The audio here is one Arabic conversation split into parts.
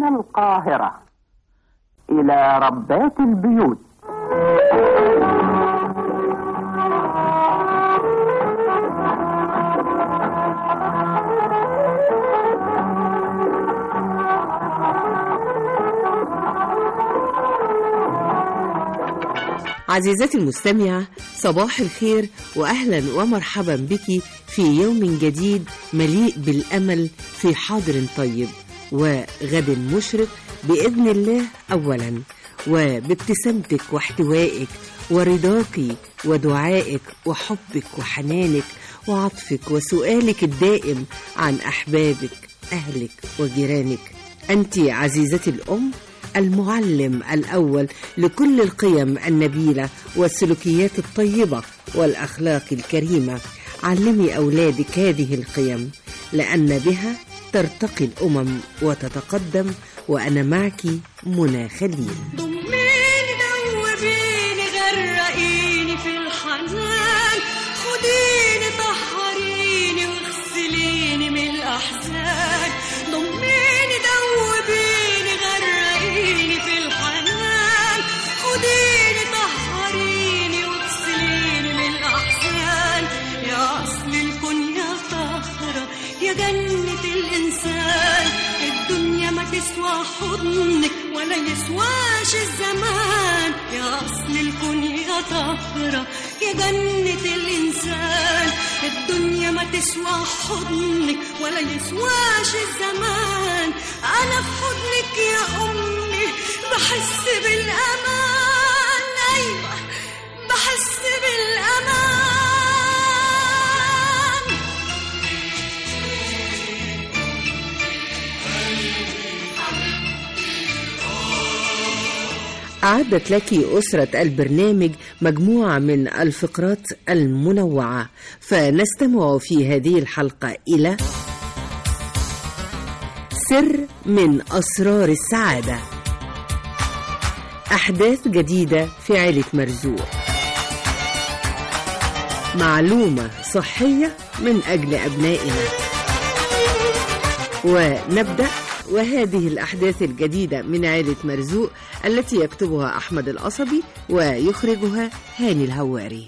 من القاهرة إلى ربات البيوت. عزيزتي المستمعة، صباح الخير وأهلا ومرحبا بك في يوم جديد مليء بالأمل في حاضر طيب وغد مشرق بإذن الله أولا، وبابتسامتك واحتوائك ورضاك ودعائك وحبك وحنانك وعطفك وسؤالك الدائم عن أحبابك أهلك وجيرانك. أنت عزيزتي الأم المعلم الأول لكل القيم النبيلة والسلوكيات الطيبة والأخلاق الكريمة. علمي أولادك هذه القيم لأن بها ترتقي الأمم وتتقدم، وأنا معك منى خليل. ضميني دوبيني غرقيني في الحنان، خديني طهريني واغسليني من الأحزان. ضميني دوبيني غرقيني في الحنان، خديني طهريني واغسليني من الأحزان. يا أصل الكون يا طهرة يا جنة الإنسان، الدنيا ما تسوى حضنك ولا يسواش الزمان. يا أصل الكون يا طهرة يا جنة الإنسان، الدنيا ما تسوى حضنك ولا يسواش الزمان. أنا في حضنك يا أمي بحس بالأمان، أيوة بحس بالأمان. أعدت لك أسرة البرنامج مجموعة من الفقرات المنوعة، فنستمع في هذه الحلقة إلى سر من أسرار السعادة، أحداث جديدة في عيلة مرزوق، معلومة صحية من أجل أبنائنا. ونبدأ، وهذه الأحداث الجديدة من عائلة مرزوق التي يكتبها أحمد القصبي ويخرجها هاني الهواري.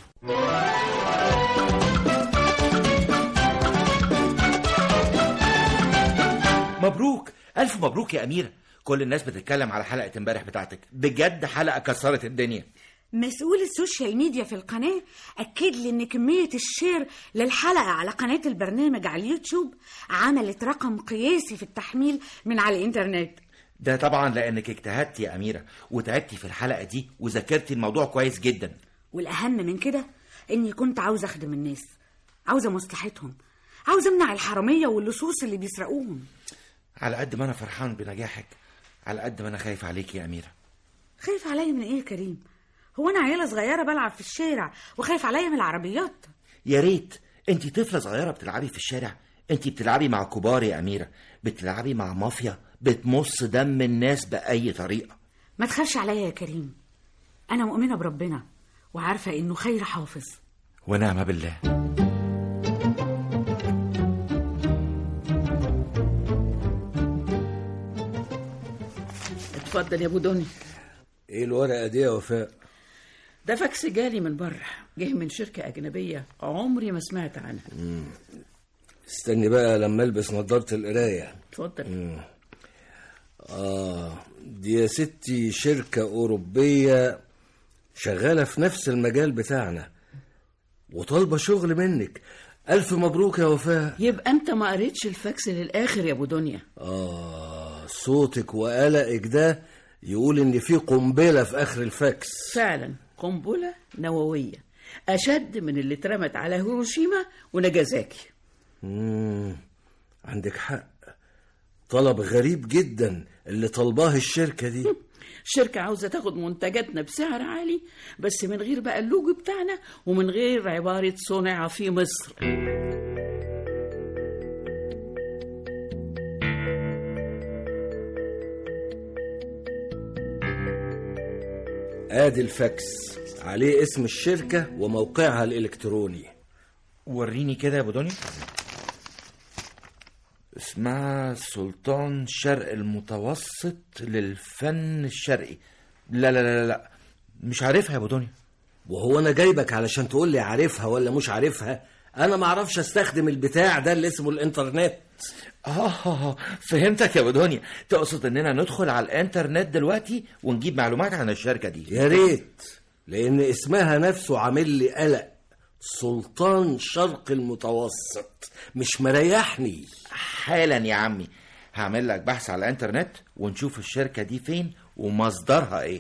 مبروك، ألف مبروك يا أميرة. كل الناس بتتكلم على حلقة امبارح بتاعتك، بجد حلقة كسرت الدنيا. مسؤول السوشيال ميديا في القناة أكد لي إن كمية الشير للحلقة على قناة البرنامج على اليوتيوب عملت رقم قياسي في التحميل من على الإنترنت. ده طبعا لأنك اجتهدتي يا أميرة وتعبتي في الحلقة دي وذاكرتي الموضوع كويس جدا. والأهم من كده إني كنت عاوزة أخدم الناس، عاوزة مصلحتهم، عاوزة أمنع الحرامية واللصوص اللي بيسرقوهم. على قد ما أنا فرحان بنجاحك على قد ما أنا خايف عليك يا أميرة. خايف عليا من إيه يا كريم؟ هو أنا عيلة صغيرة بلعب في الشارع وخايف عليا من العربيات؟ يا ريت. انتي طفلة صغيرة بتلعبي في الشارع؟ انتي بتلعبي مع كبار يا أميرة، بتلعبي مع مافيا بتمص دم الناس بأي طريقة. ما تخافش عليا يا كريم، أنا مؤمنة بربنا وعارفة إنه خير حافظ. ونعم بالله. اتفضل يا ابو دنيا. ايه الورقه دي يا وفاء؟ ده فاكس جالي من بره، جه من شركه اجنبيه عمري ما سمعت عنها. استني بقى لما البس نظاره القرايه. اتفضل. دي يا ستي شركه اوروبيه شغاله في نفس المجال بتاعنا وطالبه شغل منك. الف مبروك يا وفاء. يبقى انت ما قريتش الفاكس للاخر يا ابو دنيا. صوتك وقلقك ده يقول ان في قنبله في اخر الفاكس. فعلا قنبله نوويه اشد من اللي اترمت على هيروشيما وناجازاكي. عندك حق، طلب غريب جدا اللي طلباه الشركه دي. الشركه عاوزه تاخد منتجاتنا بسعر عالي بس من غير بقى اللوجو بتاعنا ومن غير عباره صنع في مصر. ادي الفاكس عليه اسم الشركة وموقعها الإلكتروني. وريني كده يا ابو دنيا. اسمها سلطان شرق المتوسط للفن الشرقي. لا لا لا لا، مش عارفها يا ابو دنيا. وهو انا جايبك علشان تقول لي عارفها ولا مش عارفها؟ انا ما اعرفش استخدم البتاع ده اللي اسمه الانترنت. فهمتك يا ابو دنيا. تقصد اننا ندخل على الانترنت دلوقتي ونجيب معلومات عن الشركة دي؟ يا ريت، لان اسمها نفسه عامل لي قلق. سلطان شرق المتوسط مش مريحني. حالا يا عمي هعمل لك بحث على الانترنت ونشوف الشركة دي فين ومصدرها ايه.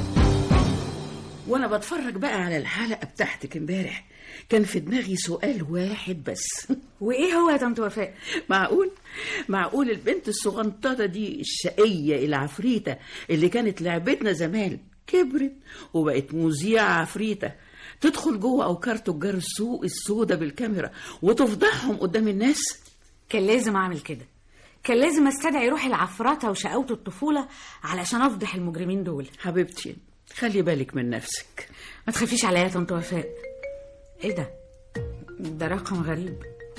وانا بتفرج بقى على الحلقة بتاعتك امبارح كان في دماغي سؤال واحد بس. وايه هو يا طنط وفاء؟ معقول البنت الصغنططة دي الشقية العفريتة اللي كانت لعبتنا زمان كبرت وبقت مذيعة عفريتة تدخل جوه اوكار تجار السوق السوداء بالكاميرا وتفضحهم قدام الناس؟ كان لازم اعمل كده، كان لازم استدعي روح العفرطة وشقاوة الطفولة علشان افضح المجرمين دول. حبيبتي خلي بالك من نفسك. ما تخافيش عليا يا طنط وفاء. ايه ده؟ ده رقم غريب.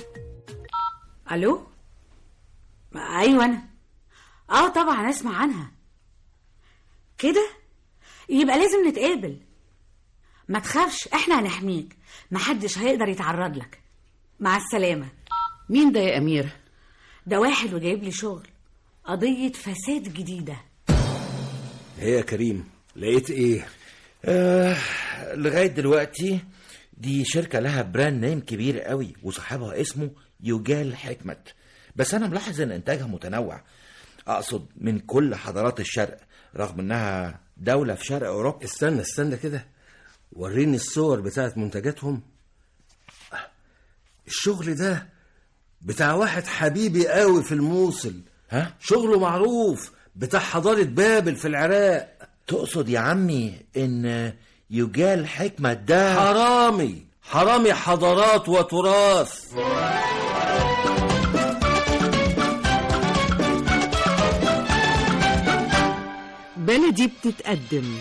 الو؟ ايوه انا. طبعا اسمع عنها. كده يبقى لازم نتقابل. ما تخافش، احنا هنحميك، محدش هيقدر يتعرض لك. مع السلامة. مين ده يا أميرة؟ ده واحد وجايب لي شغل، قضية فساد جديدة. هي يا كريم لقيت ايه؟ لغاية دلوقتي دي شركة لها براند نيم كبير قوي وصاحبها اسمه يجال حكمت، بس أنا ملاحظ إن إنتاجها متنوع، أقصد من كل حضارات الشرق، رغم إنها دولة في شرق أوروبا. استنى كده، وريني الصور بتاعت منتجاتهم. الشغل ده بتاع واحد حبيبي قوي في الموصل. شغله معروف، بتاع حضارة بابل في العراق. تقصد يا عمي إن يجال حكمة ده حرامي حضارات وتراث. بلدي بتتقدم.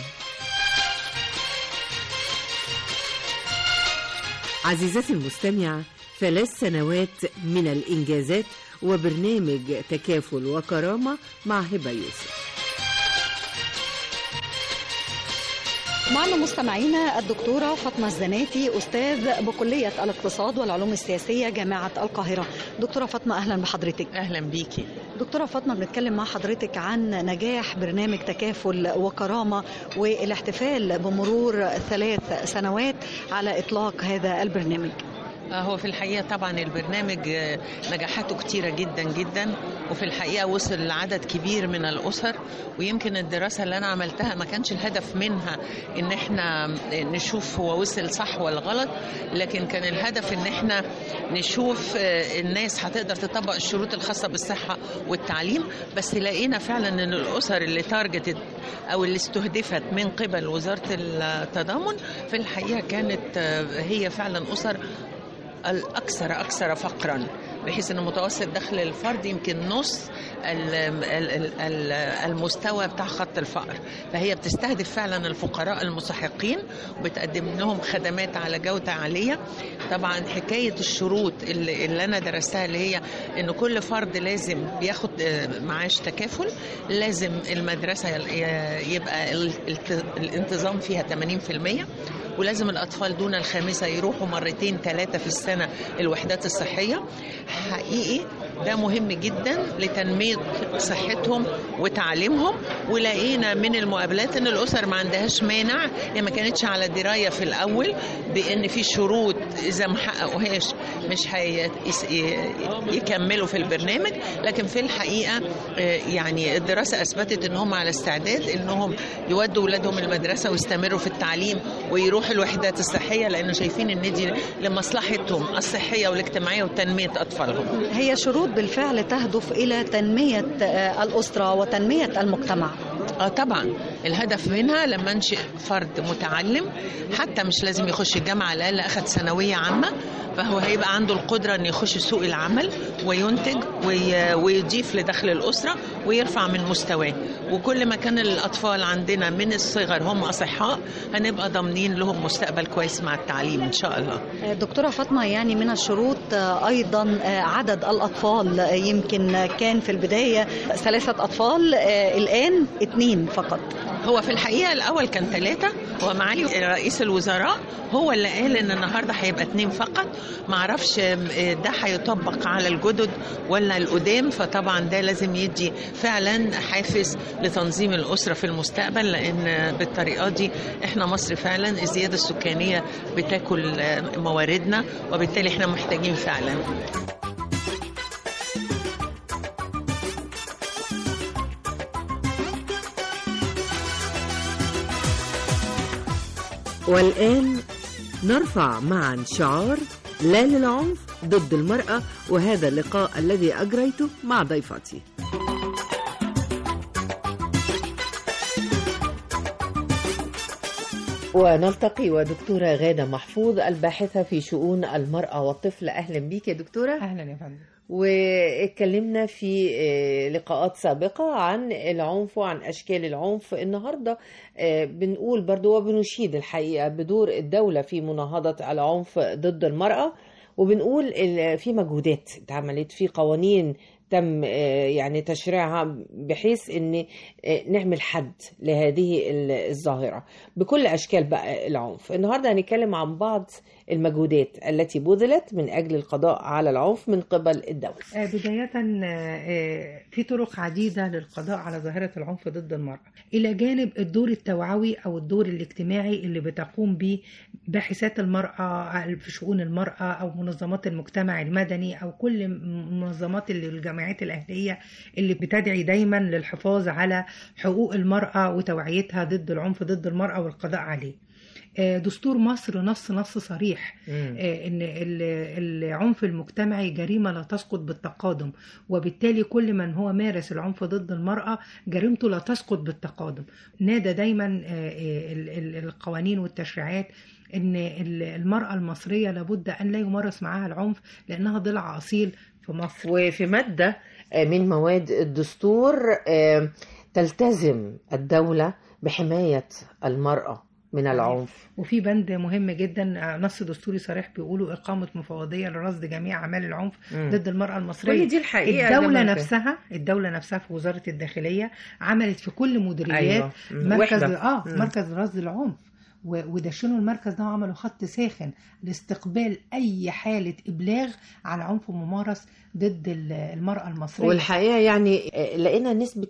عزيزتي المستمعة، 3 سنوات من الإنجازات وبرنامج تكافل وكرامة مع هبة يوسف. معنا مستمعينا الدكتورة فاطمة الزناتي، أستاذ بكلية الاقتصاد والعلوم السياسية جامعة القاهرة. دكتورة فاطمة أهلا بحضرتك. أهلا بيكي. دكتورة فاطمة، بنتكلم مع حضرتك عن نجاح برنامج تكافل وكرامة والاحتفال بمرور 3 سنوات على إطلاق هذا البرنامج. هو في الحقيقة طبعا البرنامج نجاحاته كتيرة جدا جدا، وفي الحقيقة وصل لعدد كبير من الأسر. ويمكن الدراسة اللي أنا عملتها ما كانش الهدف منها إن احنا نشوف هو وصل صح ولا غلط، لكن كان الهدف إن احنا نشوف الناس هتقدر تطبق الشروط الخاصة بالصحة والتعليم. بس لقينا فعلا إن الأسر اللي تارجتت أو اللي استهدفت من قبل وزارة التضامن في الحقيقة كانت هي فعلا أسر الأكثر فقرا، بحيث أن متوسط دخل الفرد يمكن نص المستوى بتاع خط الفقر. فهي بتستهدف فعلا الفقراء المستحقين وبتقدم لهم خدمات على جودة عالية. طبعا حكاية الشروط اللي أنا درستها اللي هي أن كل فرد لازم بياخد معاش تكافل، لازم المدرسة يبقى الانتظام فيها 80%، ولازم الأطفال دون ال5 يروحوا 2-3 في السنة الوحدات الصحية. حقيقي ده مهم جدا لتنمية صحتهم وتعليمهم. ولقينا من المقابلات ان الاسر ما عندهاش مانع، يعني ما كانتش على دراية في الاول بان في شروط اذا ما حققوهاش مش يكملوا في البرنامج. لكن في الحقيقة يعني الدراسة اثبتت انهم على استعداد انهم يودوا اولادهم المدرسة ويستمروا في التعليم ويروحوا الوحدات الصحية، لان شايفين ان دي لمصلحتهم الصحية والاجتماعية وتنمية اطفالهم. هي شروط بالفعل تهدف إلى تنمية الأسرة وتنمية المجتمع. طبعا الهدف منها لما انشئ فرد متعلم، حتى مش لازم يخش الجامعة، على الأقل أخذ ثانوية عامة، فهو هيبقى عنده القدرة أن يخش سوق العمل وينتج ويضيف لدخل الأسرة ويرفع من مستواه. وكل ما كان الأطفال عندنا من الصغر هم أصحاء هنبقى ضامنين لهم مستقبل كويس مع التعليم إن شاء الله. دكتورة فاطمة، يعني من الشروط أيضا عدد الأطفال، يمكن كان في البداية 3 أطفال، الآن 2 فقط. هو في الحقيقة الأول كان 3، ومعالي رئيس الوزراء هو اللي قال إن النهاردة هيبقى 2 فقط. معرفش ده هيطبق على الجدد ولا القدام، فطبعا ده لازم يدي فعلا حافز لتنظيم الأسرة في المستقبل، لأن بالطريقة دي احنا مصر فعلا الزيادة السكانية بتاكل مواردنا، وبالتالي احنا محتاجين فعلا. والآن نرفع معا شعار لا للعنف ضد المرأة، وهذا اللقاء الذي أجريته مع ضيفتي. ونلتقي ودكتورة غادة محفوظ الباحثة في شؤون المرأة والطفل. أهلا بيك يا دكتورة. أهلا يا فندم. واتكلمنا في لقاءات سابقة عن العنف وعن أشكال العنف. النهاردة بنقول برضو وبنشيد الحقيقة بدور الدولة في مناهضة العنف ضد المرأة، وبنقول في مجهودات اتعملت، في قوانين تم يعني تشريعها بحيث ان نعمل حد لهذه الظاهرة بكل اشكال بقى العنف. النهاردة هنتكلم عن بعض المجهودات التي بذلت من اجل القضاء على العنف من قبل الدولة. بداية في طرق عديدة للقضاء على ظاهرة العنف ضد المرأة، الى جانب الدور التوعوي او الدور الاجتماعي اللي بتقوم به باحثات المرأة في شؤون المرأة او منظمات المجتمع المدني او كل منظمات الجمعيات الأهلية اللي بتدعي دايما للحفاظ على حقوق المرأة وتوعيتها ضد العنف ضد المرأة والقضاء عليه. دستور مصر نص صريح ان العنف المجتمعي جريمة لا تسقط بالتقادم، وبالتالي كل من هو مارس العنف ضد المرأة جريمته لا تسقط بالتقادم. نادى دايما القوانين والتشريعات ان المرأة المصرية لابد ان لا يمارس معها العنف لانها ضلع اصيل في مصر. وفي مادة من مواد الدستور تلتزم الدولة بحماية المرأة من العنف. وفي بند مهم جدا، نص دستوري صريح بيقولوا إقامة مفوضية لرصد جميع أعمال العنف ضد المرأة المصرية. دي الحقيقة الدولة نفسها في وزارة الداخلية عملت في كل مديريات أيوة. مركز رصد العنف، ودشنوا المركز ده وعملوا خط ساخن لاستقبال أي حالة إبلاغ عن عنف ممارس ضد المرأة المصرية. والحقيقة يعني لقينا نسبة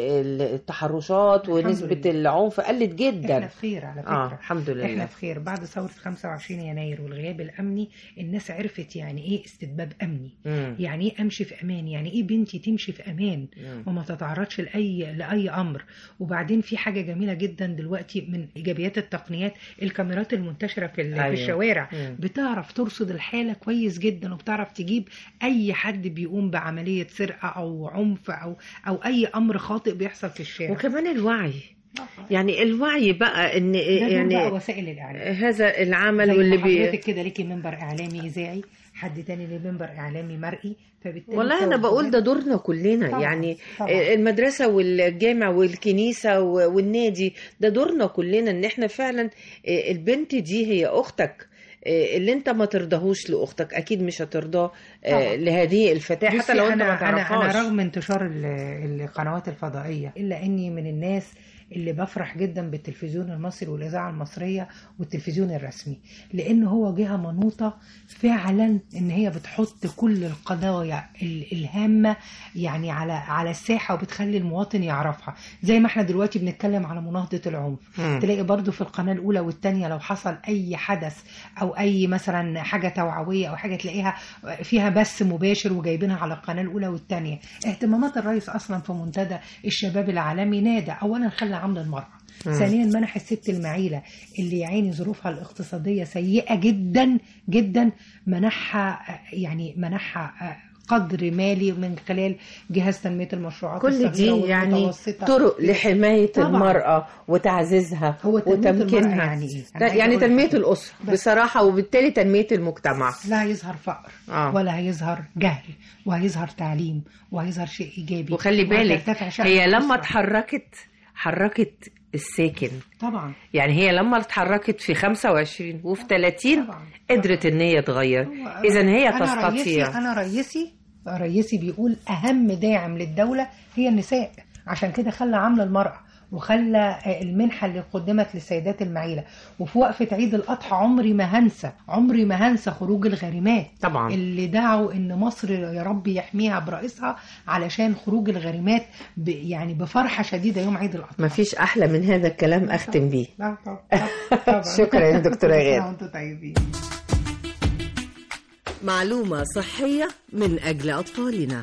التحرشات ونسبة العنف قلت جدا. احنا في خير على فكرة. الحمد لله احنا في خير. بعد ثورة 25 يناير والغياب الأمني الناس عرفت يعني ايه استتباب أمني، يعني ايه أمشي في أمان، يعني ايه بنتي تمشي في أمان وما تتعرضش لأي أمر. وبعدين في حاجة جميلة جدا دلوقتي من إيجابيات التقنيات، الكاميرات المنتشرة في الشوارع بتعرف ترصد الحالة كويس جدا، وبتعرف تجيب أي حد بيقوم بعملية سرقة أو عنف أو أي أمر خاطئ بيحصل في الشارع. وكمان الوعي، يعني الوعي بقى ان يعني بقى وسائل الإعلام هذا العمل واللي حضرتك كده ليكي منبر إعلامي إذاعي، حد تاني ليه منبر إعلامي مرئي، والله أنا بقول ده دورنا كلنا طبعا. يعني طبعا. المدرسة والجامع والكنيسة والنادي ده دورنا كلنا، ان احنا فعلا البنت دي هي أختك، اللي انت ما ترضاهوش لأختك أكيد مش هترضاه لهذه الفتاة حتى لو انت ما تعرفهاش. أنا رغم انتشار القنوات الفضائية إلا أني من الناس اللي بفرح جدا بالتلفزيون المصري والإذاعة المصرية والتلفزيون الرسمي، لأن هو جهة منوطة فعلا ان هي بتحط كل القضايا الهامة يعني على الساحة، وبتخلي المواطن يعرفها. زي ما احنا دلوقتي بنتكلم على مناهضة العنف، تلاقي برضو في القناة الأولى والثانية لو حصل أي حدث أو أي مثلا حاجة توعوية أو حاجة تلاقيها فيها بث مباشر وجايبينها على القناة الأولى والثانية. اهتمامات الرئيس أصلا في منتدى الشباب العالمي نادى أولا خلى عمل المرأة، ثانيا منح الست المعيلة اللي يعيني ظروفها الاقتصادية سيئة جدا جدا، منحها قدر مالي من خلال جهاز تنمية المشروعات كل الصغيرة دي يعني والمتوسطة. طرق لحماية طبعاً. المرأة وتعزيزها هو تنمية المرأة وتمكينها. يعني إيه؟ أنا عايزة يعني أقول تنمية حاجة. الأسرة بس. بصراحة، وبالتالي تنمية المجتمع. لا هيظهر فقر ولا هيظهر جهل، وهيظهر تعليم، وهيظهر شيء إيجابي. وخلي بالك وهترتفع شأن هي لما الأسرة. حركت الساكن، طبعا يعني هي لما اتحركت في 25 وفي 30 قدرت ان هي تغير. اذا هي تستطيع. انا رئيسي بيقول اهم داعم للدولة هي النساء، عشان كده خلى عمل المرأة وخلى المنحة اللي قدمت للسيدات المعيلة. وفي وقفة عيد الأضحى عمري ما هنسى خروج الغارمات طبعا اللي دعوا ان مصر يا رب يحميها برئيسها علشان خروج الغارمات يعني بفرحة شديدة يوم عيد الأضحى. مفيش أحلى من هذا الكلام أختم بيه. لا طبعا. شكرا يا دكتورة غادة. وانتم طيبين. معلومة صحية من أجل أطفالنا.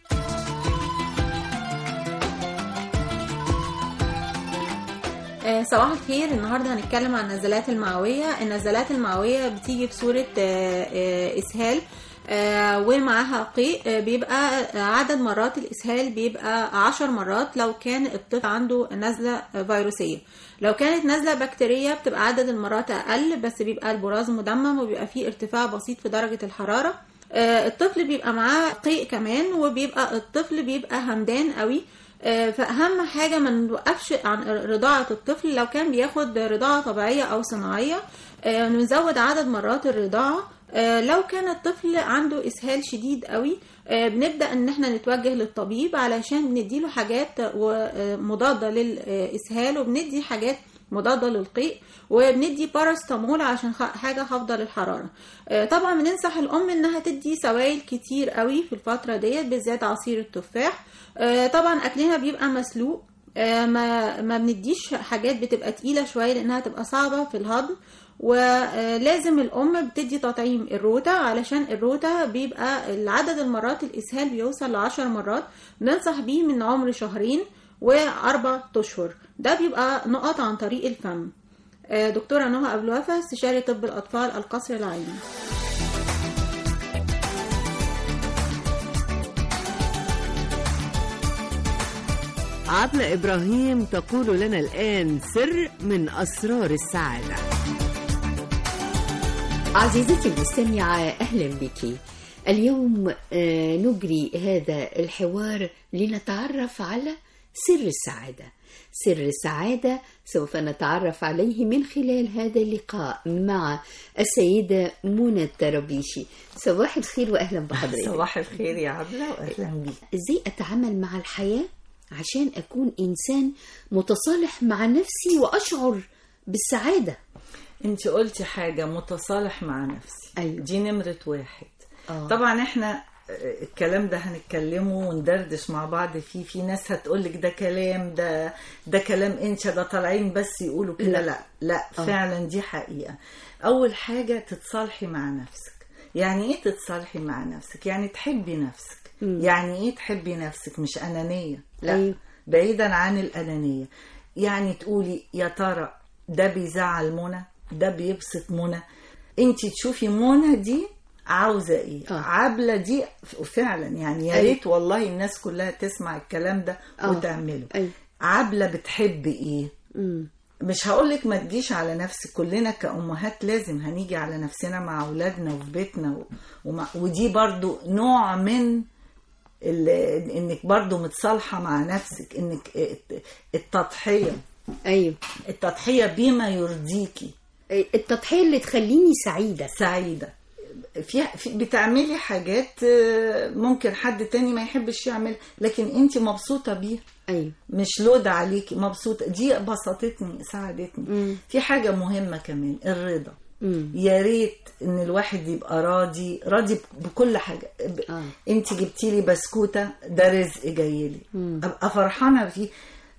صباح الخير. النهاردة هنتكلم عن النزلات المعوية. النزلات المعوية بتيجي بصورة إسهال ومعها قيء. بيبقى عدد مرات الإسهال بيبقى 10 مرات لو كان الطفل عنده نزلة فيروسية. لو كانت نزلة بكتيرية بتبقى عدد المرات أقل، بس بيبقى البراز مدمم وبيبقى فيه ارتفاع بسيط في درجة الحرارة. الطفل بيبقى معاه قيء كمان، وبيبقى الطفل بيبقى همدان قوي. فأهم حاجة ما نوقفش عن رضاعة الطفل. لو كان بياخد رضاعة طبيعية أو صناعية نزود عدد مرات الرضاعة. لو كان الطفل عنده إسهال شديد قوي بنبدأ ان احنا نتوجه للطبيب علشان نديله حاجات مضادة للإسهال، وبندي حاجات مضادة للقيء، وبندي باراستامول عشان حاجة خافضة للحرارة. طبعا بننصح الأم انها تدي سوائل كتير قوي في الفترة ديت، بالذات عصير التفاح. طبعا أكلنا بيبقى مسلوق، ما بنديش حاجات بتبقى تقيلة شوية لأنها تبقى صعبة في الهضم. ولازم الأم بتدي تطعيم الروتا، علشان الروتا بيبقى العدد المرات الإسهال بيوصل ل10 مرات. بننصح بيه من عمر 2 و4 أشهر. ده بيبقى نقط عن طريق الفم. دكتورة نهى أبو الوفا، استشاري طب الأطفال، القصر العيني. عبلة إبراهيم تقول لنا الآن سر من أسرار السعادة. عزيزتي المستمعة، أهلا بك. اليوم نجري هذا الحوار لنتعرف على سر السعادة. سر السعادة سوف نتعرف عليه من خلال هذا اللقاء مع السيدة منى الترابيشي. صباح الخير وأهلا بحضرتك. صباح الخير يا عبلة وأهلا بك. إزاي أتعامل مع الحياة عشان أكون إنسان متصالح مع نفسي وأشعر بالسعادة؟ انت قلتي حاجة، متصالح مع نفسي. أيوة. دي نمرة 1. طبعا احنا الكلام ده هنتكلمه وندردش مع بعض فيه. في ناس هتقولك ده كلام، ده كلام انت، ده طالعين بس يقولوا كده. لا فعلا دي حقيقة. اول حاجة تتصالحي مع نفسك. يعني ايه تتصالحي مع نفسك؟ يعني تحبي نفسك. يعني ايه تحبي نفسك؟ مش أنانية، لا. أيوة. بعيدا عن الأنانية. يعني تقولي يا ترى ده بيزعل منى، ده بيبسط منى. انت تشوفي منى دي عاوزة ايه، عبلة دي فعلا. يعني يا ريت والله الناس كلها تسمع الكلام ده وتعمله. عبلة بتحب ايه. مش هقولك ما تجيش على نفسك، كلنا كأمهات لازم هنيجي على نفسنا مع أولادنا وفي بيتنا ودي برضو نوع من انك برضو متصالحة مع نفسك، انك التضحية. ايوه، التضحية بما يرضيكي، التضحية اللي تخليني سعيدة. في بتعملي حاجات ممكن حد تاني ما يحبش يعمل، لكن انت مبسوطة بيها. أيوة. مش لود عليكي، مبسوطة. دي بسطتني، ساعدتني. في حاجة مهمة كمان، الرضا. يا ريت ان الواحد يبقى راضي بكل حاجة. انت جبتي لي بسكوتة، ده رزق جايلي، ابقى فرحانة فيه.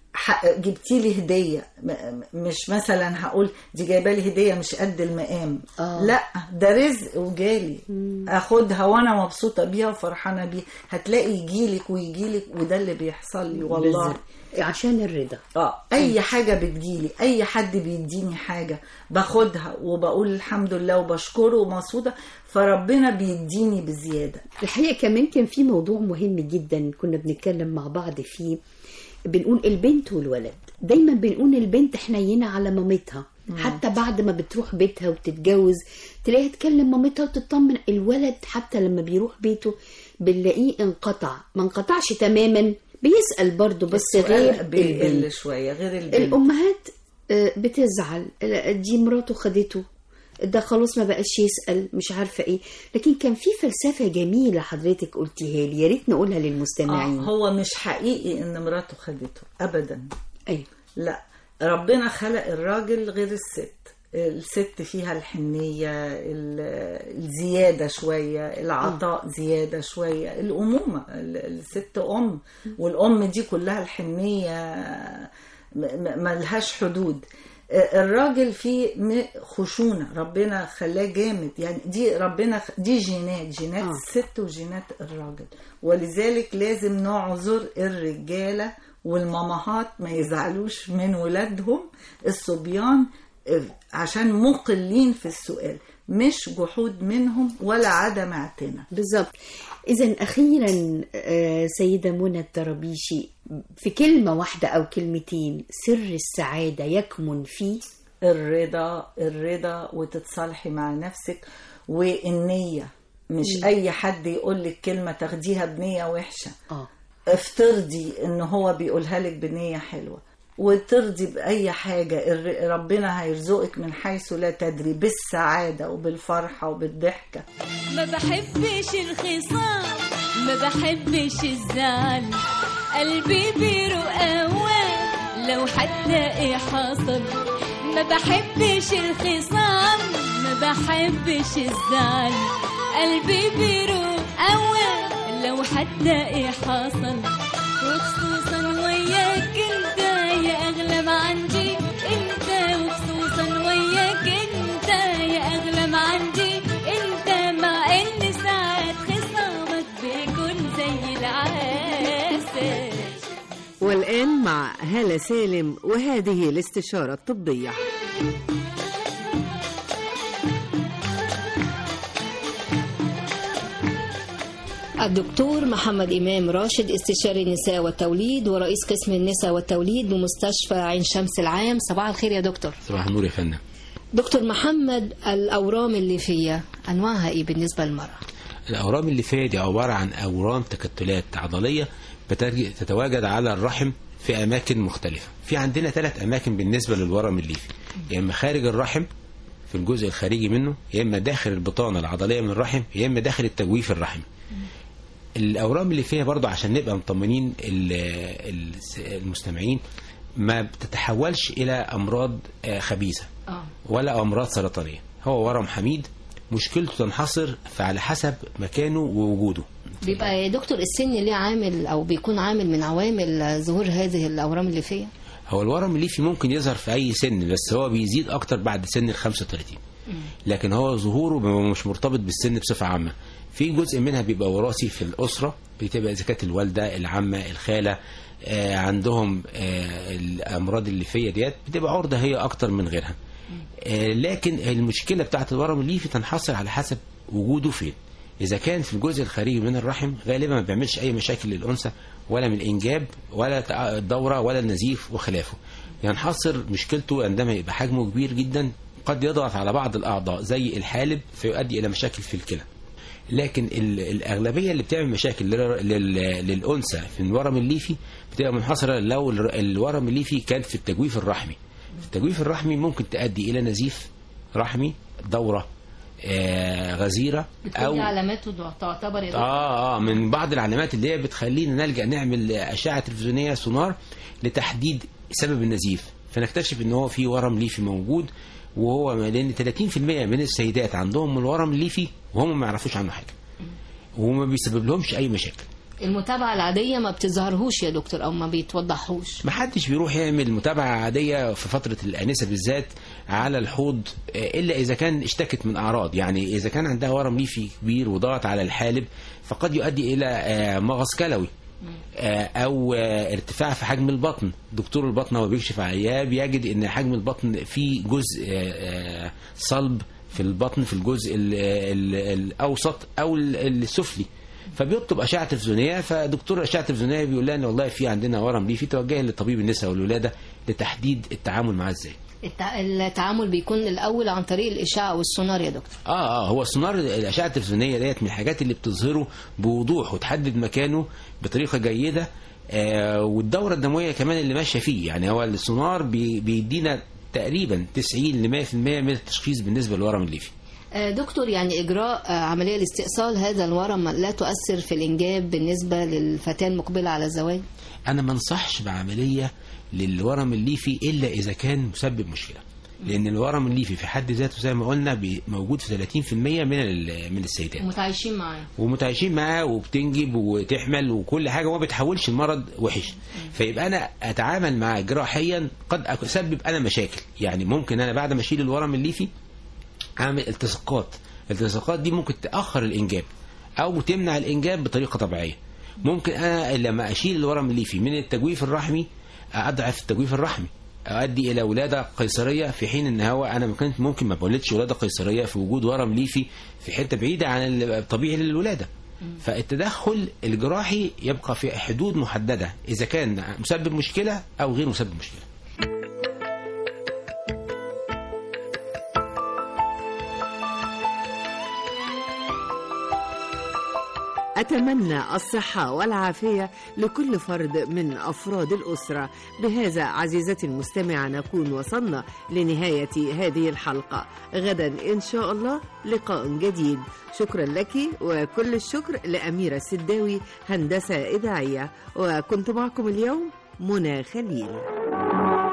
جبتي لي هديه، مش مثلا هقول دي جايبه لي هديه مش قد المقام. لا، ده رزق وجالي، اخدها وانا مبسوطه بيها وفرحانه بيها. هتلاقي يجيلك ويجيلك، وده اللي بيحصل لي والله عشان الرضا. اي حاجه بتجيلي، اي حد بيديني حاجه باخدها وبقول الحمد لله وبشكره ومبسوطه، فربنا بيديني بزياده. الحقيقه كمان كان في موضوع مهم جدا كنا بنتكلم مع بعض فيه، بنقول البنت والولد. دايما بنقول البنت حنينه على مامتها، حتى بعد ما بتروح بيتها وتتجوز تلاقيها تكلم مامتها وتطمن. الولد حتى لما بيروح بيته بنلاقيه انقطع، ما انقطعش تماما، بيسأل برضه بس غير بيقل شويه غير البنت. الامهات بتزعل، دي مراته خدته، ده خلاص ما بقاش يسأل، مش عارفة ايه. لكن كان في فلسفة جميلة حضرتك قلتيها لي، يا ريت نقولها للمستمعين. هو مش حقيقي ان مراته خدته ابدا. ايوه، لا، ربنا خلق الراجل غير الست. الست فيها الحنية الزيادة شوية، العطاء زيادة شوية، الأمومة. الست أم، والأم دي كلها الحنية ملهاش حدود. الراجل فيه خشونة، ربنا خلاه جامد يعني. دي جينات الست وجينات الراجل، ولذلك لازم نعذر الرجالة والمامهات ما يزعلوش من ولادهم الصبيان عشان مقلين في السؤال، مش جحود منهم ولا عدم اعتناء. بالظبط. إذن أخيرا سيدة منى الطرابيشي، في كلمة واحدة أو كلمتين، سر السعادة يكمن في الرضا وتتصالحي مع نفسك والنية. مش أي حد يقول لك كلمة تاخديها بنية وحشة. افترضي إن هو بيقولها لك بنية حلوة، وترضي بأي حاجة. ربنا هيرزقك من حيث لا تدري بالسعادة وبالفرحة وبالضحكة. ما بحبش الخصام، ما بحبش الزعل، قلبي بيروق أوام لو حتى ايه حصل. ما بحبش الخصام، ما بحبش الزعل، قلبي بيروق أوام لو حتى ايه حصل. وخصوصا وياك انت يا اغلى ما عندي انت، وخصوصا وياك انت يا اغلى ما عندي انت، مع ان ساعات خصامك بيكون زي العسل. والآن مع هالة سالم وهذه الاستشارة الطبية. الدكتور محمد إمام راشد، استشاري النساء والتوليد ورئيس قسم النساء والتوليد بمستشفى عين شمس العام. صباح الخير يا دكتور. صباح النور يا فندم. دكتور محمد، الأورام الليفية أنواعها إيه بالنسبة للمرأة؟ الأورام الليفية دي عبارة عن أورام تكتلات عضلية تتواجد على الرحم في أماكن مختلفة. في عندنا 3 أماكن بالنسبة للورم الليفي، يا إما خارج الرحم في الجزء الخارجي منه، يا إما داخل البطانة العضلية من الرحم، يا إما داخل التجويف الرحمي. الأورام اللي فيها برضو عشان نبقى مطمنين المستمعين، ما بتتحولش إلى أمراض خبيثة ولا أمراض سرطانية. هو ورم حميد، مشكلته تنحصر على حسب مكانه ووجوده. بيبقى يا دكتور السن ليه عامل أو بيكون عامل من عوامل ظهور هذه الأورام الليفية؟ هو الورم الليفي ممكن يظهر في أي سن، بس هو بيزيد أكتر بعد سن 35. لكن هو ظهوره مش مرتبط بالسن بصفة عامة. في جزء منها بيبقى وراثي في الأسرة، بتبقى إذا كانت الوالدة، العمة، الخالة عندهم الأمراض الليفية ديت، بتبقى عرضة هي أكتر من غيرها. لكن المشكلة بتاعت الورم الليفي تنحصر على حسب وجوده فين. إذا كان في الجزء الخارجي من الرحم غالبا ما بيعملش أي مشاكل للأنثى، ولا من الإنجاب ولا الدورة ولا النزيف وخلافه. ينحصر مشكلته عندما يبقى حجمه كبير جدا، قد يضغط على بعض الأعضاء زي الحالب فيؤدي إلى مشاكل في الكلى. لكن الأغلبية اللي بتعمل مشاكل للأنثى في الورم الليفي بتبقى منحصرة لو الورم الليفي كان في التجويف الرحمي. التجويف الرحمي ممكن تؤدي إلى نزيف رحمي، دورة غزيرة، أو علاماته تعتبر من بعض العلامات اللي هي بتخلينا نلجأ نعمل أشعة تلفزيونية سونار لتحديد سبب النزيف، فنكتشف إن هو في ورم ليفي موجود. وهو لأن 30% من السيدات عندهم الورم الليفي وهم ما يعرفوش عنه حاجة، وما بيسبب لهمش أي مشاكل. المتابعة العادية ما بتظهرهوش يا دكتور أو ما بيتوضحوش؟ ما حدش بيروح يعمل متابعة عادية في فترة الآنسة بالذات على الحوض إلا إذا كان اشتكت من أعراض. يعني إذا كان عندها ورم ليفي كبير وضغط على الحالب فقد يؤدي إلى مغص كلوي أو ارتفاع في حجم البطن. دكتور البطن هو بيكشف عليها بيجد إن حجم البطن فيه جزء صلب في البطن في الجزء الأوسط أو السفلي، فبيطلب أشعة تلفزيونية. فدكتور الأشعة التلفزيونية بيقول لها إن والله في عندنا ورم ليفي، توجه لطبيب النساء والولادة لتحديد التعامل معاه إزاي. التعامل بيكون الأول عن طريق الإشعة والسونار يا دكتور؟ هو السونار الأشعة التلفزيونية ديت من الحاجات اللي بتظهره بوضوح وتحدد مكانه بطريقة جيدة، والدورة الدموية كمان اللي ماشية فيه. يعني هو السونار بيدينا تقريبا 90 ل 100% من التشخيص بالنسبة للورم الليفي. دكتور، يعني إجراء عملية لاستئصال هذا الورم لا تؤثر في الإنجاب بالنسبة للفتاة المقبلة على الزواج؟ أنا ما انصحش بعملية للورم الليفي إلا إذا كان مسبب مشكلة، لأن الورم الليفي في حد ذاته زي ما قلنا موجود في 30% من السيدات ومتعايشين معاه وبتنجب وتحمل وكل حاجة، وما بتحولش المرض وحش. فيبقى أنا أتعامل معاه جراحيا قد أسبب أنا مشاكل. يعني ممكن أنا بعد ما أشيل الورم الليفي أعمل التصاقات دي ممكن تأخر الإنجاب أو تمنع الإنجاب بطريقة طبيعية. ممكن أنا لما أشيل الورم الليفي من التجويف الرحمي أضعف التجويف الرحمي، أؤدي إلى ولادة قيصرية، في حين إن هو أنا ممكن ما بولدش ولادة قيصرية في وجود ورم ليفي في حتة بعيدة عن الطبيعي للولادة. فالتدخل الجراحي يبقى في حدود محددة إذا كان مسبب مشكلة أو غير مسبب مشكلة. أتمنى الصحة والعافية لكل فرد من أفراد الأسرة. بهذا عزيزتي المستمعة نكون وصلنا لنهاية هذه الحلقة. غدا إن شاء الله لقاء جديد. شكرا لك وكل الشكر لأميرة السداوي هندسة إذاعية، وكنت معكم اليوم منى خليل.